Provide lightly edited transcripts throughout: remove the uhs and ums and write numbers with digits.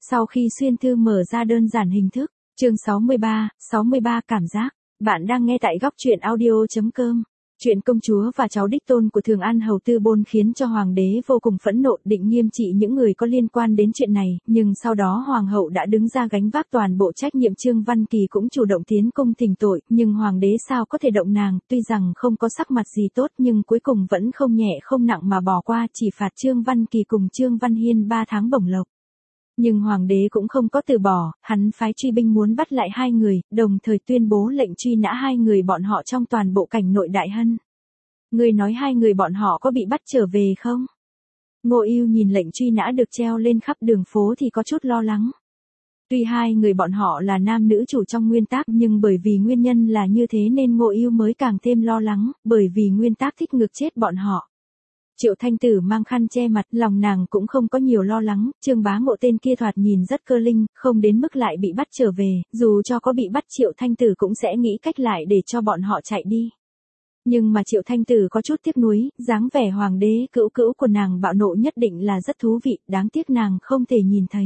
Sau khi xuyên thư mở ra đơn giản hình thức, chương 63 cảm giác, bạn đang nghe tại góc truyện audio.com. Chuyện công chúa và cháu đích tôn của Thường An Hầu Tư Bôn khiến cho hoàng đế vô cùng phẫn nộ, định nghiêm trị những người có liên quan đến chuyện này, nhưng sau đó hoàng hậu đã đứng ra gánh vác toàn bộ trách nhiệm. Trương Văn Kỳ cũng chủ động tiến cung thỉnh tội, nhưng hoàng đế sao có thể động nàng, tuy rằng không có sắc mặt gì tốt nhưng cuối cùng vẫn không nhẹ không nặng mà bỏ qua, chỉ phạt Trương Văn Kỳ cùng Trương Văn Hiên 3 tháng bổng lộc. Nhưng hoàng đế cũng không có từ bỏ, hắn phái truy binh muốn bắt lại hai người, đồng thời tuyên bố lệnh truy nã hai người bọn họ trong toàn bộ cảnh nội Đại Hân. Ngươi nói hai người bọn họ có bị bắt trở về không? Ngô Ưu nhìn lệnh truy nã được treo lên khắp đường phố thì có chút lo lắng. Tuy hai người bọn họ là nam nữ chủ trong nguyên tác, nhưng bởi vì nguyên nhân là như thế nên Ngô Ưu mới càng thêm lo lắng, bởi vì nguyên tác thích ngược chết bọn họ. Triệu Thanh Tử mang khăn che mặt, lòng nàng cũng không có nhiều lo lắng, Trương Bá Ngộ tên kia thoạt nhìn rất cơ linh, không đến mức lại bị bắt trở về, dù cho có bị bắt Triệu Thanh Tử cũng sẽ nghĩ cách lại để cho bọn họ chạy đi. Nhưng mà Triệu Thanh Tử có chút tiếc nuối, dáng vẻ hoàng đế cữu cữu của nàng bạo nộ nhất định là rất thú vị, đáng tiếc nàng không thể nhìn thấy.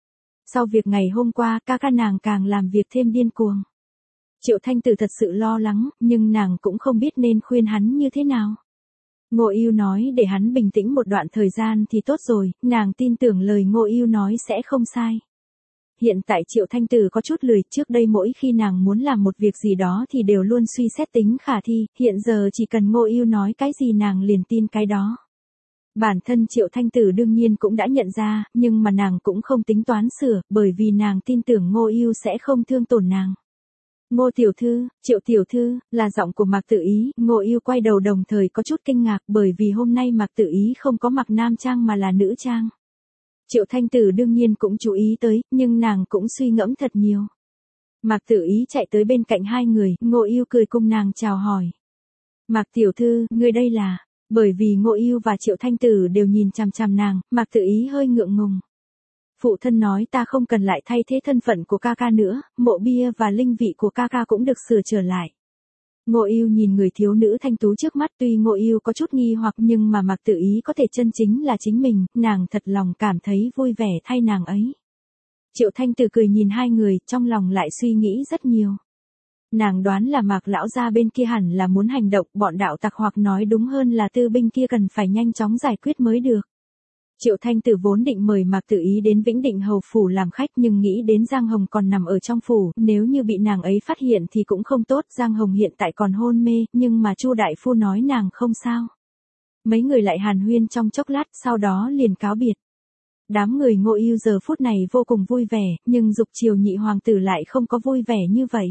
Sau việc ngày hôm qua, ca ca nàng càng làm việc thêm điên cuồng. Triệu Thanh Tử thật sự lo lắng, nhưng nàng cũng không biết nên khuyên hắn như thế nào. Ngô Ưu nói để hắn bình tĩnh một đoạn thời gian thì tốt rồi, nàng tin tưởng lời Ngô Ưu nói sẽ không sai. Hiện tại Triệu Thanh Tử có chút lười, trước đây mỗi khi nàng muốn làm một việc gì đó thì đều luôn suy xét tính khả thi, hiện giờ chỉ cần Ngô Ưu nói cái gì nàng liền tin cái đó. Bản thân Triệu Thanh Tử đương nhiên cũng đã nhận ra, nhưng mà nàng cũng không tính toán sửa, bởi vì nàng tin tưởng Ngô Ưu sẽ không thương tổn nàng. Ngô tiểu thư, Triệu tiểu thư, là giọng của Mạc Tự Ý. Ngô Ưu quay đầu đồng thời có chút kinh ngạc, bởi vì hôm nay Mạc Tự Ý không có mặc nam trang mà là nữ trang. Triệu Thanh Tử đương nhiên cũng chú ý tới, nhưng nàng cũng suy ngẫm thật nhiều. Mạc Tự Ý chạy tới bên cạnh hai người, Ngô Ưu cười cùng nàng chào hỏi. Mạc tiểu thư, ngươi đây là... Bởi vì Ngô Ưu và Triệu Thanh Tử đều nhìn chằm chằm nàng, Mạc Tự Ý hơi ngượng ngùng. Phụ thân nói ta không cần lại thay thế thân phận của ca ca nữa, mộ bia và linh vị của ca ca cũng được sửa trở lại. Ngô Ưu nhìn người thiếu nữ thanh tú trước mắt, tuy Ngô Ưu có chút nghi hoặc nhưng mà Mạc Tự Ý có thể chân chính là chính mình, nàng thật lòng cảm thấy vui vẻ thay nàng ấy. Triệu Thanh Tử cười nhìn hai người, trong lòng lại suy nghĩ rất nhiều. Nàng đoán là Mạc lão gia bên kia hẳn là muốn hành động, bọn đạo tặc hoặc nói đúng hơn là tư binh kia cần phải nhanh chóng giải quyết mới được. Triệu Thanh Tử vốn định mời Mạc Tự Ý đến Vĩnh Định Hầu phủ làm khách, nhưng nghĩ đến Giang Hồng còn nằm ở trong phủ, nếu như bị nàng ấy phát hiện thì cũng không tốt. Giang Hồng hiện tại còn hôn mê, nhưng mà Chu đại phu nói nàng không sao. Mấy người lại hàn huyên trong chốc lát, sau đó liền cáo biệt. Đám người Ngô Ưu giờ phút này vô cùng vui vẻ, nhưng Dục Triều nhị hoàng tử lại không có vui vẻ như vậy.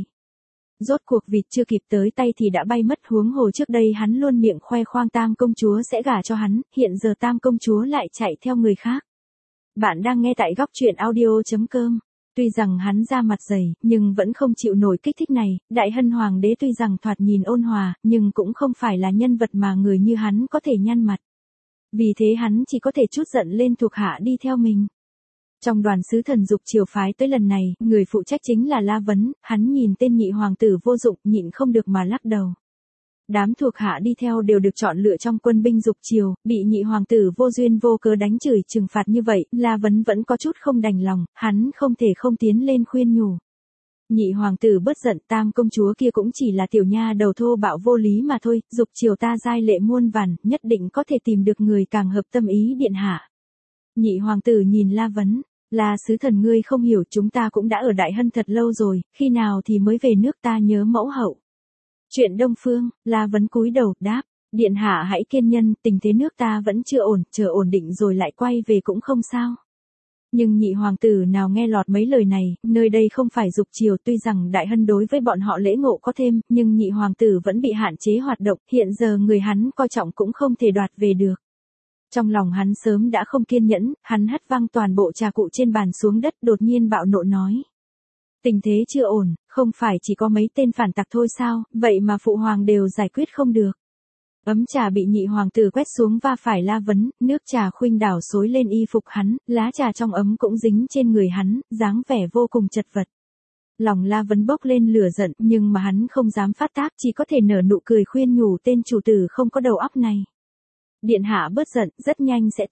Rốt cuộc vịt chưa kịp tới tay thì đã bay mất, huống hồ trước đây hắn luôn miệng khoe khoang Tam công chúa sẽ gả cho hắn, hiện giờ Tam công chúa lại chạy theo người khác. Bạn đang nghe tại góc truyện audio.com. Tuy rằng hắn da mặt dày, nhưng vẫn không chịu nổi kích thích này. Đại Hân hoàng đế tuy rằng thoạt nhìn ôn hòa, nhưng cũng không phải là nhân vật mà người như hắn có thể nhăn mặt. Vì thế hắn chỉ có thể trút giận lên thuộc hạ đi theo mình. Trong đoàn sứ thần Dục Triều phái tới lần này, người phụ trách chính là La Vấn, hắn nhìn tên nhị hoàng tử vô dụng, nhịn không được mà lắc đầu. Đám thuộc hạ đi theo đều được chọn lựa trong quân binh Dục Triều, bị nhị hoàng tử vô duyên vô cớ đánh chửi trừng phạt như vậy, La Vấn vẫn có chút không đành lòng, hắn không thể không tiến lên khuyên nhủ. Nhị hoàng tử bớt giận, Tam công chúa kia cũng chỉ là tiểu nha đầu thô bạo vô lý mà thôi, Dục Triều ta giai lệ muôn vàn, nhất định có thể tìm được người càng hợp tâm ý điện hạ. Nhị hoàng tử nhìn La Vấn. Là sứ thần ngươi không hiểu, chúng ta cũng đã ở Đại Hân thật lâu rồi, khi nào thì mới về nước ta nhớ mẫu hậu. Chuyện Đông Phương, La Vấn cúi đầu, đáp, điện hạ hãy kiên nhân, tình thế nước ta vẫn chưa ổn, chờ ổn định rồi lại quay về cũng không sao. Nhưng nhị hoàng tử nào nghe lọt mấy lời này, nơi đây không phải Dục Triều, tuy rằng Đại Hân đối với bọn họ lễ ngộ có thêm, nhưng nhị hoàng tử vẫn bị hạn chế hoạt động, hiện giờ người hắn coi trọng cũng không thể đoạt về được. Trong lòng hắn sớm đã không kiên nhẫn, hắn hất văng toàn bộ trà cụ trên bàn xuống đất, đột nhiên bạo nộ nói. Tình thế chưa ổn, không phải chỉ có mấy tên phản tặc thôi sao, vậy mà phụ hoàng đều giải quyết không được. Ấm trà bị nhị hoàng tử quét xuống va phải La Vấn, nước trà khuynh đảo xối lên y phục hắn, lá trà trong ấm cũng dính trên người hắn, dáng vẻ vô cùng chật vật. Lòng La Vấn bốc lên lửa giận, nhưng mà hắn không dám phát tác, chỉ có thể nở nụ cười khuyên nhủ tên chủ tử không có đầu óc này. Điện hạ bớt giận, rất nhanh sẽ tốt.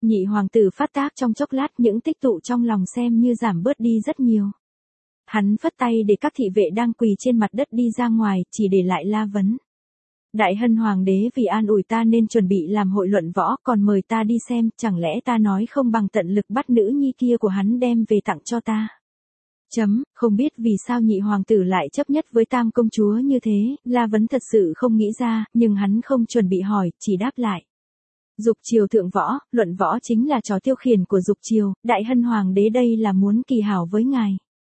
Nhị hoàng tử phát tác trong chốc lát, những tích tụ trong lòng xem như giảm bớt đi rất nhiều. Hắn phất tay để các thị vệ đang quỳ trên mặt đất đi ra ngoài, chỉ để lại La Vấn. Đại Hân hoàng đế vì an ủi ta nên chuẩn bị làm hội luận võ, còn mời ta đi xem, chẳng lẽ ta nói không bằng tận lực bắt nữ nhi kia của hắn đem về tặng cho ta. Không biết vì sao nhị hoàng tử lại chấp nhất với tam công chúa như thế, La Vấn thật sự không nghĩ ra, nhưng hắn không chuẩn bị hỏi, chỉ đáp lại. Dục triều thượng võ, luận võ chính là trò tiêu khiển của dục triều, Đại Hân hoàng đế đây là muốn kỳ hảo với ngài.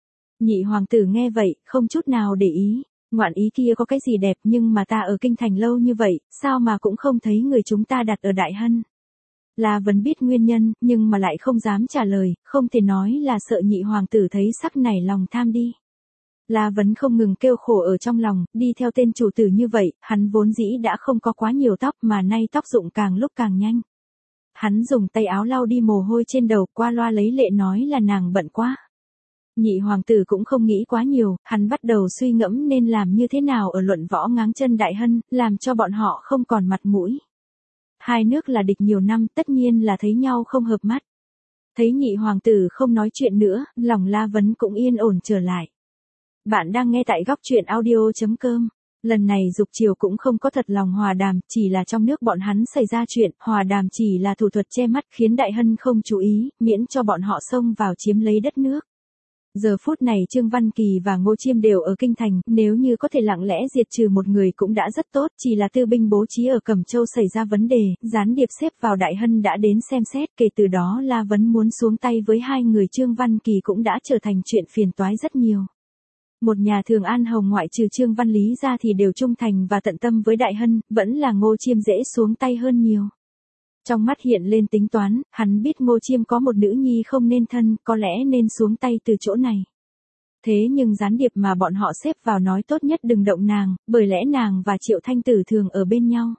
Nhị hoàng tử nghe vậy, không chút nào để ý, ngoạn ý kia có cái gì đẹp nhưng mà ta ở kinh thành lâu như vậy, sao mà cũng không thấy người chúng ta đặt ở Đại Hân. La Vấn biết nguyên nhân, nhưng mà lại không dám trả lời, không thể nói là sợ nhị hoàng tử thấy sắc nảy lòng tham đi. La Vấn không ngừng kêu khổ ở trong lòng, đi theo tên chủ tử như vậy, hắn vốn dĩ đã không có quá nhiều tóc mà nay tóc rụng càng lúc càng nhanh. Hắn dùng tay áo lau đi mồ hôi trên đầu, qua loa lấy lệ nói là nàng bận quá. Nhị hoàng tử cũng không nghĩ quá nhiều, hắn bắt đầu suy ngẫm nên làm như thế nào ở luận võ ngáng chân Đại Hân, làm cho bọn họ không còn mặt mũi. Hai nước là địch nhiều năm, tất nhiên là thấy nhau không hợp mắt. Thấy nhị hoàng tử không nói chuyện nữa, lòng La Vấn cũng yên ổn trở lại. Bạn đang nghe tại góc truyện audio.com. Lần này dục triều cũng không có thật lòng hòa đàm, chỉ là trong nước bọn hắn xảy ra chuyện, hòa đàm chỉ là thủ thuật che mắt khiến Đại Hân không chú ý, miễn cho bọn họ xông vào chiếm lấy đất nước. Giờ phút này Trương Văn Kỳ và Ngô Chiêm đều ở kinh thành, nếu như có thể lặng lẽ diệt trừ một người cũng đã rất tốt, chỉ là tư binh bố trí ở Cẩm Châu xảy ra vấn đề, gián điệp xếp vào Đại Hân đã đến xem xét, kể từ đó La Vấn muốn xuống tay với hai người Trương Văn Kỳ cũng đã trở thành chuyện phiền toái rất nhiều. Một nhà Thường An Hầu ngoại trừ Trương Văn Lý ra thì đều trung thành và tận tâm với Đại Hân, vẫn là Ngô Chiêm dễ xuống tay hơn nhiều. Trong mắt hiện lên tính toán, hắn biết Ngô Chiêm có một nữ nhi không nên thân, có lẽ nên xuống tay từ chỗ này. Thế nhưng gián điệp mà bọn họ xếp vào nói tốt nhất đừng động nàng, bởi lẽ nàng và Triệu Thanh Tử thường ở bên nhau.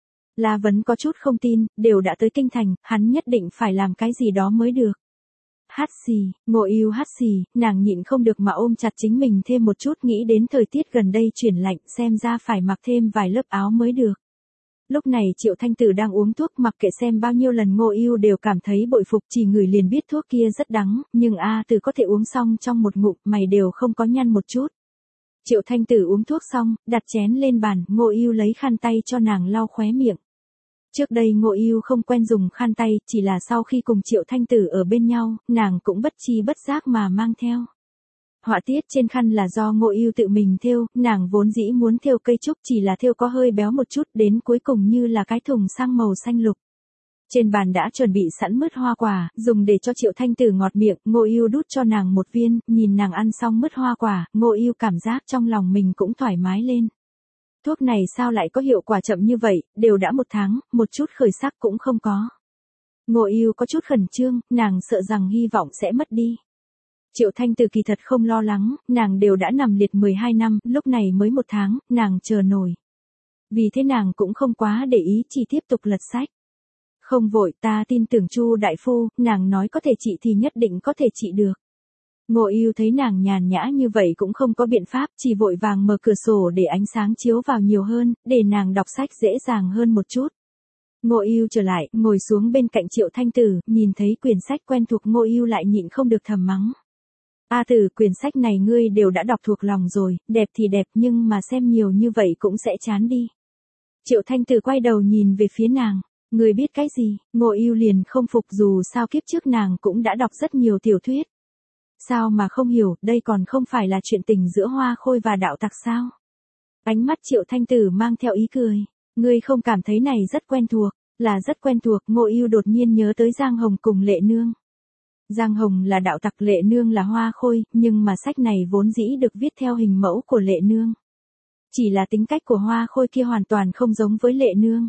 La Vấn có chút không tin, đều đã tới kinh thành, hắn nhất định phải làm cái gì đó mới được. Hát xì, Ngô Yêu hát xì, nàng nhịn không được mà ôm chặt chính mình thêm một chút, nghĩ đến thời tiết gần đây chuyển lạnh, xem ra phải mặc thêm vài lớp áo mới được. Lúc này Triệu Thanh Tử đang uống thuốc, mặc kệ xem bao nhiêu lần Ngô Yêu đều cảm thấy bội phục, chỉ ngửi liền biết thuốc kia rất đắng, nhưng Tử có thể uống xong trong một ngụm, mày đều không có nhăn một chút. Triệu Thanh Tử uống thuốc xong, đặt chén lên bàn, Ngô Yêu lấy khăn tay cho nàng lau khóe miệng. Trước đây Ngô Yêu không quen dùng khăn tay, chỉ là sau khi cùng Triệu Thanh Tử ở bên nhau, nàng cũng bất chi bất giác mà mang theo. Họa tiết trên khăn là do Ngô Yêu tự mình thêu, nàng vốn dĩ muốn thêu cây trúc, chỉ là thêu có hơi béo một chút, đến cuối cùng như là cái thùng sang màu xanh lục. Trên bàn đã chuẩn bị sẵn mứt hoa quả, dùng để cho Triệu Thanh Tử ngọt miệng, Ngô Yêu đút cho nàng một viên, nhìn nàng ăn xong mứt hoa quả, Ngô Yêu cảm giác trong lòng mình cũng thoải mái lên. Thuốc này sao lại có hiệu quả chậm như vậy, đều đã 1 tháng, một chút khởi sắc cũng không có. Ngô Yêu có chút khẩn trương, nàng sợ rằng hy vọng sẽ mất đi. Triệu Thanh Tử kỳ thật không lo lắng, nàng đều đã nằm liệt 12 năm, lúc này mới 1 tháng, nàng chờ nổi. Vì thế nàng cũng không quá để ý, chỉ tiếp tục lật sách. Không vội, ta tin tưởng Chu đại phu, nàng nói có thể trị thì nhất định có thể trị được. Ngô Yêu thấy nàng nhàn nhã như vậy cũng không có biện pháp, chỉ vội vàng mở cửa sổ để ánh sáng chiếu vào nhiều hơn, để nàng đọc sách dễ dàng hơn một chút. Ngô Yêu trở lại, ngồi xuống bên cạnh Triệu Thanh Tử, nhìn thấy quyển sách quen thuộc Ngô Yêu lại nhịn không được thầm mắng. Tử, quyển sách này ngươi đều đã đọc thuộc lòng rồi, đẹp thì đẹp nhưng mà xem nhiều như vậy cũng sẽ chán đi. Triệu Thanh Tử quay đầu nhìn về phía nàng, ngươi biết cái gì? Ngô Yêu liền không phục, dù sao kiếp trước nàng cũng đã đọc rất nhiều tiểu thuyết. Sao mà không hiểu, đây còn không phải là chuyện tình giữa Hoa Khôi và đạo tặc sao? Ánh mắt Triệu Thanh Tử mang theo ý cười, ngươi không cảm thấy này rất quen thuộc, là rất quen thuộc. Ngô Yêu đột nhiên nhớ tới Giang Hồng cùng Lệ Nương. Giang Hồng là đạo tặc, Lệ Nương là Hoa Khôi, nhưng mà sách này vốn dĩ được viết theo hình mẫu của Lệ Nương. Chỉ là tính cách của Hoa Khôi kia hoàn toàn không giống với Lệ Nương.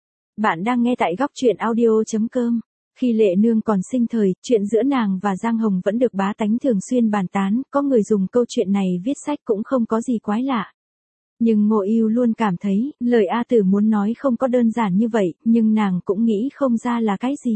Bạn đang nghe tại góc truyện audio.com. Khi Lệ Nương còn sinh thời, chuyện giữa nàng và Giang Hồng vẫn được bá tánh thường xuyên bàn tán, có người dùng câu chuyện này viết sách cũng không có gì quái lạ. Nhưng Ngô Yêu luôn cảm thấy, lời Tử muốn nói không có đơn giản như vậy, nhưng nàng cũng nghĩ không ra là cái gì.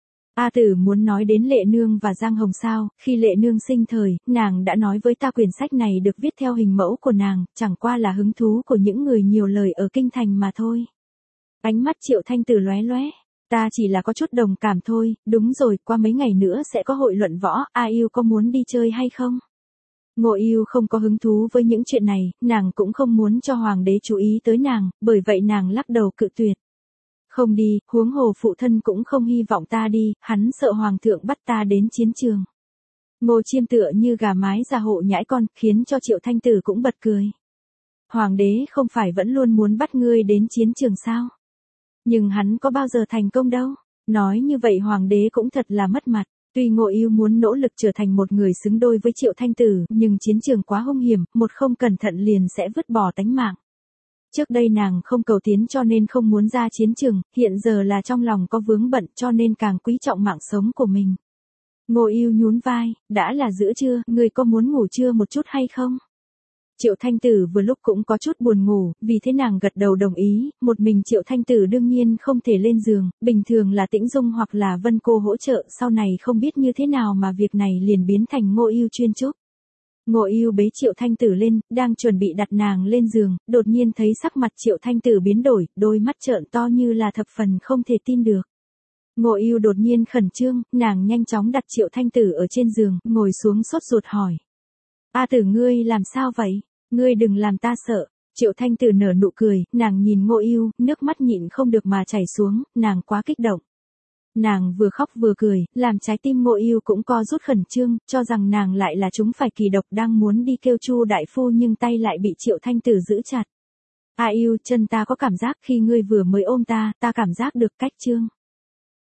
Tử muốn nói đến Lệ Nương và Giang Hồng sao? Khi Lệ Nương sinh thời, nàng đã nói với ta quyển sách này được viết theo hình mẫu của nàng, chẳng qua là hứng thú của những người nhiều lời ở kinh thành mà thôi. Ánh mắt Triệu Thanh Tử lóe lóe. Ta chỉ là có chút đồng cảm thôi, đúng rồi, qua mấy ngày nữa sẽ có hội luận võ, A Yêu có muốn đi chơi hay không? Ngô Yêu không có hứng thú với những chuyện này, nàng cũng không muốn cho hoàng đế chú ý tới nàng, bởi vậy nàng lắc đầu cự tuyệt. Không đi, huống hồ phụ thân cũng không hy vọng ta đi, hắn sợ hoàng thượng bắt ta đến chiến trường. Ngô Chiêm tựa như gà mái ra hộ nhãi con, khiến cho Triệu Thanh Tử cũng bật cười. Hoàng đế không phải vẫn luôn muốn bắt ngươi đến chiến trường sao? Nhưng hắn có bao giờ thành công đâu. Nói như vậy hoàng đế cũng thật là mất mặt. Tuy Ngô Yêu muốn nỗ lực trở thành một người xứng đôi với Triệu Thanh Tử, nhưng chiến trường quá hung hiểm, một không cẩn thận liền sẽ vứt bỏ tánh mạng. Trước đây nàng không cầu tiến cho nên không muốn ra chiến trường, hiện giờ là trong lòng có vướng bận cho nên càng quý trọng mạng sống của mình. Ngô Yêu nhún vai, đã là giữa trưa, người có muốn ngủ trưa một chút hay không? Triệu Thanh Tử vừa lúc cũng có chút buồn ngủ, vì thế nàng gật đầu đồng ý, một mình Triệu Thanh Tử đương nhiên không thể lên giường, bình thường là Tĩnh Dung hoặc là Vân Cô hỗ trợ, sau này không biết như thế nào mà việc này liền biến thành Ngô Yêu chuyên chúc. Ngô Yêu bế Triệu Thanh Tử lên, đang chuẩn bị đặt nàng lên giường, đột nhiên thấy sắc mặt Triệu Thanh Tử biến đổi, đôi mắt trợn to như là thập phần không thể tin được. Ngô Yêu đột nhiên khẩn trương, nàng nhanh chóng đặt Triệu Thanh Tử ở trên giường, ngồi xuống sốt ruột hỏi. A Tử ngươi làm sao vậy? Ngươi đừng làm ta sợ. Triệu Thanh Tử nở nụ cười, nàng nhìn Ngô Yêu, nước mắt nhịn không được mà chảy xuống, nàng quá kích động. Nàng vừa khóc vừa cười, làm trái tim Ngô Yêu cũng co rút khẩn trương, cho rằng nàng lại là chúng phải kỳ độc đang muốn đi kêu Chu đại phu nhưng tay lại bị Triệu Thanh Tử giữ chặt. A Yêu, chân ta có cảm giác khi ngươi vừa mới ôm ta, ta cảm giác được cách trương.